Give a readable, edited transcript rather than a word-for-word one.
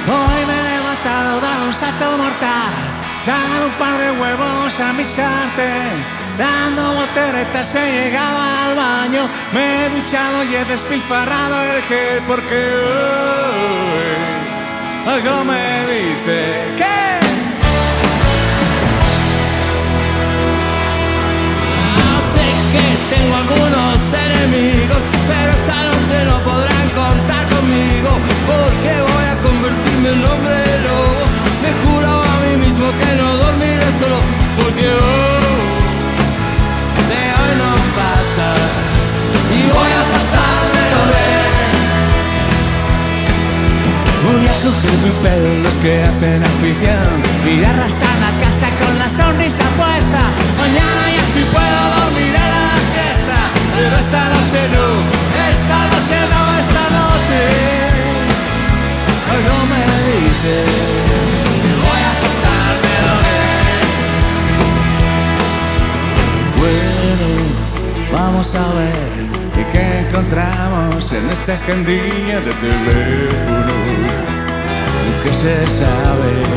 Hoy me he levantado, dado un salto mortal, echado un par de huevos a mi sartén, dando volteretas he llegado al baño, me he duchado y he despilfarrado el gel porque hoy algo me dice que tengo algunos enemigos, pero esta noche no podrán contar conmigo, porque voy a convertirme en hombre lobo. Me juro a mí mismo que no dormiré solo, porque de hoy no pasa y voy a pasármelo bien. Voy a cogerme un pedo de los que hacen afición y arrastrar la casa con la sonrisa puesta. Mañana ya sí puedo dormir a la siesta, pero esta noche no, esta noche no, esta noche algo me dice voy a pasármelo bien. Bueno, vamos a ver qué encontramos en esta agendilla de teléfono. ¿Qué se sabe?